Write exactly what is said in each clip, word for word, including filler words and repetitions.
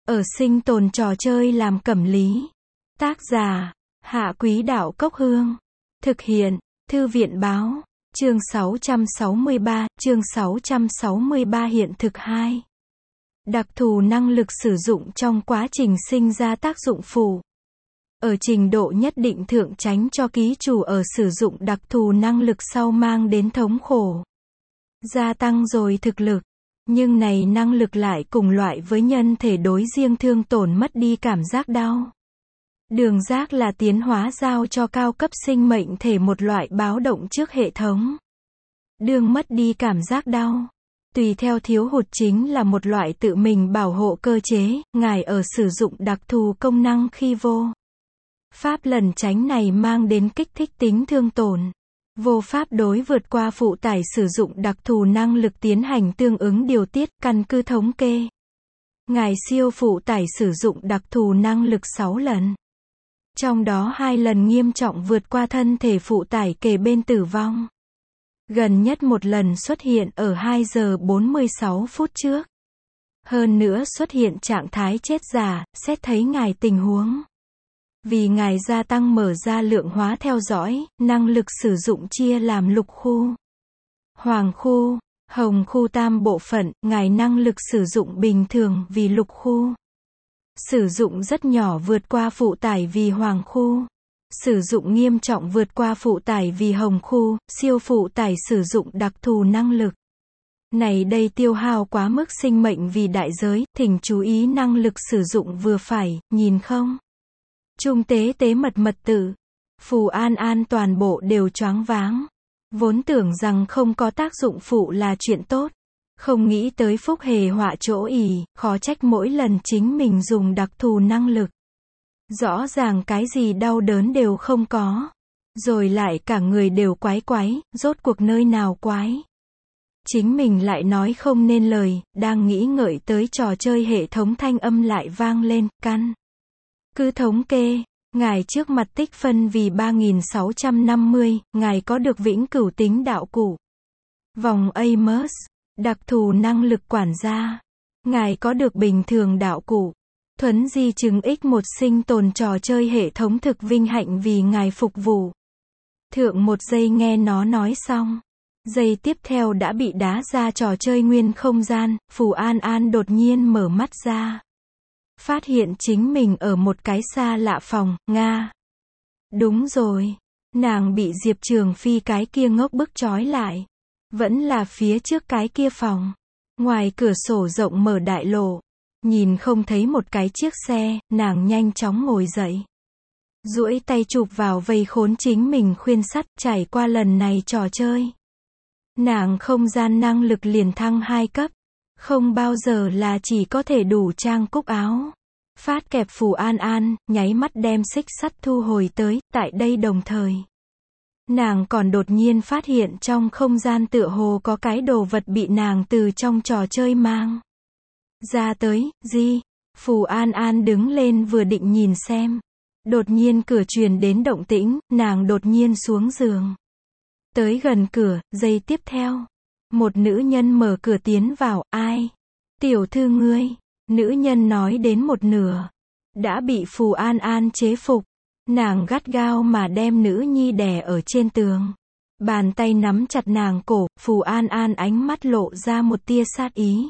Ở sinh tồn trò chơi làm cẩm lý. Tác giả, Hạ Quý Đạo Cốc Hương. Thực hiện, Thư viện Báo. Chương sáu trăm sáu mươi ba, chương sáu trăm sáu mươi ba hiện thực hai. Đặc thù năng lực sử dụng trong quá trình sinh ra tác dụng phụ. Ở trình độ nhất định thượng tránh cho ký chủ ở sử dụng đặc thù năng lực sau mang đến thống khổ. Gia tăng rồi thực lực. Nhưng này năng lực lại cùng loại với nhân thể đối riêng thương tổn mất đi cảm giác đau. Đường giác là tiến hóa giao cho cao cấp sinh mệnh thể một loại báo động trước hệ thống. Đường mất đi cảm giác đau. Tùy theo thiếu hụt chính là một loại tự mình bảo hộ cơ chế, ngài ở sử dụng đặc thù công năng khi vô pháp lẩn tránh này mang đến kích thích tính thương tổn. Vô pháp đối vượt qua phụ tải sử dụng đặc thù năng lực tiến hành tương ứng điều tiết, căn cứ thống kê. Ngài siêu phụ tải sử dụng đặc thù năng lực sáu lần. Trong đó hai lần nghiêm trọng vượt qua thân thể phụ tải kề bên tử vong. Gần nhất một lần xuất hiện ở hai giờ bốn mươi sáu phút trước. Hơn nữa xuất hiện trạng thái chết giả, xét thấy ngài tình huống. Vì ngài gia tăng mở ra lượng hóa theo dõi, năng lực sử dụng chia làm lục khu, hoàng khu, hồng khu tam bộ phận, ngài năng lực sử dụng bình thường vì lục khu. Sử dụng rất nhỏ vượt qua phụ tải vì hoàng khu. Sử dụng nghiêm trọng vượt qua phụ tải vì hồng khu, siêu phụ tải sử dụng đặc thù năng lực. Này đây tiêu hao quá mức sinh mệnh vì đại giới, thỉnh chú ý năng lực sử dụng vừa phải, nhìn không? Trung tế tế mật mật tử. Phù An An toàn bộ đều choáng váng. Vốn tưởng rằng không có tác dụng phụ là chuyện tốt. Không nghĩ tới phúc hề họa chỗ ỉ, khó trách mỗi lần chính mình dùng đặc thù năng lực. Rõ ràng cái gì đau đớn đều không có. Rồi lại cả người đều quái quái, rốt cuộc nơi nào quái. Chính mình lại nói không nên lời, đang nghĩ ngợi tới trò chơi hệ thống thanh âm lại vang lên, căn. Cứ thống kê, ngài trước mặt tích phân vì ba nghìn sáu trăm năm mươi, ngài có được vĩnh cửu tính đạo cụ. Vòng Amos, đặc thù năng lực quản gia. Ngài có được bình thường đạo cụ. Thuấn di chứng ích một sinh tồn trò chơi hệ thống thực vinh hạnh vì ngài phục vụ. Thượng một giây nghe nó nói xong. Giây tiếp theo đã bị đá ra trò chơi nguyên không gian, Phù An An đột nhiên mở mắt ra. Phát hiện chính mình ở một cái xa lạ phòng, Nga. Đúng rồi. Nàng bị Diệp Trường Phi cái kia ngốc bức trói lại. Vẫn là phía trước cái kia phòng. Ngoài cửa sổ rộng mở đại lộ. Nhìn không thấy một cái chiếc xe, nàng nhanh chóng ngồi dậy. Duỗi tay chụp vào vây khốn chính mình khuyên sắt, trải qua lần này trò chơi. Nàng không gian năng lực liền thăng hai cấp. Không bao giờ là chỉ có thể đủ trang cúc áo. Phát kẹp Phù An An, nháy mắt đem xích sắt thu hồi tới, tại đây đồng thời. Nàng còn đột nhiên phát hiện trong không gian tựa hồ có cái đồ vật bị nàng từ trong trò chơi mang ra tới, gì? Phù An An đứng lên vừa định nhìn xem. Đột nhiên cửa truyền đến động tĩnh, nàng đột nhiên xuống giường. Tới gần cửa, giây tiếp theo. Một nữ nhân mở cửa tiến vào, ai? Tiểu thư ngươi. Nữ nhân nói đến một nửa. Đã bị Phù An An chế phục. Nàng gắt gao mà đem nữ nhi đè ở trên tường. Bàn tay nắm chặt nàng cổ, Phù An An ánh mắt lộ ra một tia sát ý.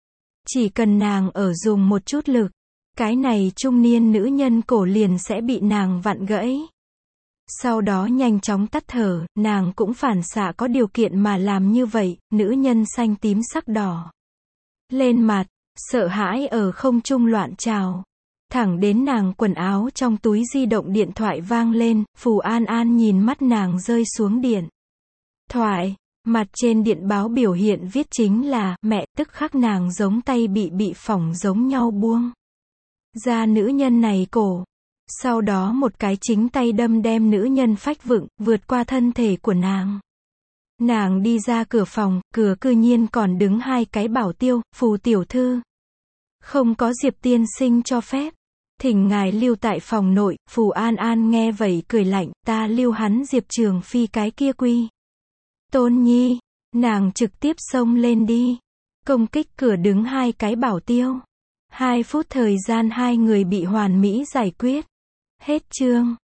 Chỉ cần nàng ở dùng một chút lực. Cái này trung niên nữ nhân cổ liền sẽ bị nàng vặn gãy. Sau đó nhanh chóng tắt thở, nàng cũng phản xạ có điều kiện mà làm như vậy, nữ nhân xanh tím sắc đỏ. Lên mặt, sợ hãi ở không trung loạn trào. Thẳng đến nàng quần áo trong túi di động điện thoại vang lên, Phù An An nhìn mắt nàng rơi xuống điện thoại. Mặt trên điện báo biểu hiện viết chính là, mẹ, tức khắc nàng giống tay bị bị phỏng giống nhau buông ra nữ nhân này cổ. Sau đó một cái chính tay đâm đem nữ nhân phách vựng, vượt qua thân thể của nàng. Nàng đi ra cửa phòng, cửa cư nhiên còn đứng hai cái bảo tiêu, Phù tiểu thư. Không có Diệp tiên sinh cho phép. Thỉnh ngài lưu tại phòng nội, Phù An An nghe vậy cười lạnh, ta lưu hắn Diệp Trường Phi cái kia quy. Tôn Nhi, nàng trực tiếp xông lên đi. Công kích cửa đứng hai cái bảo tiêu. hai phút thời gian hai người bị hoàn mỹ giải quyết. Hết chương.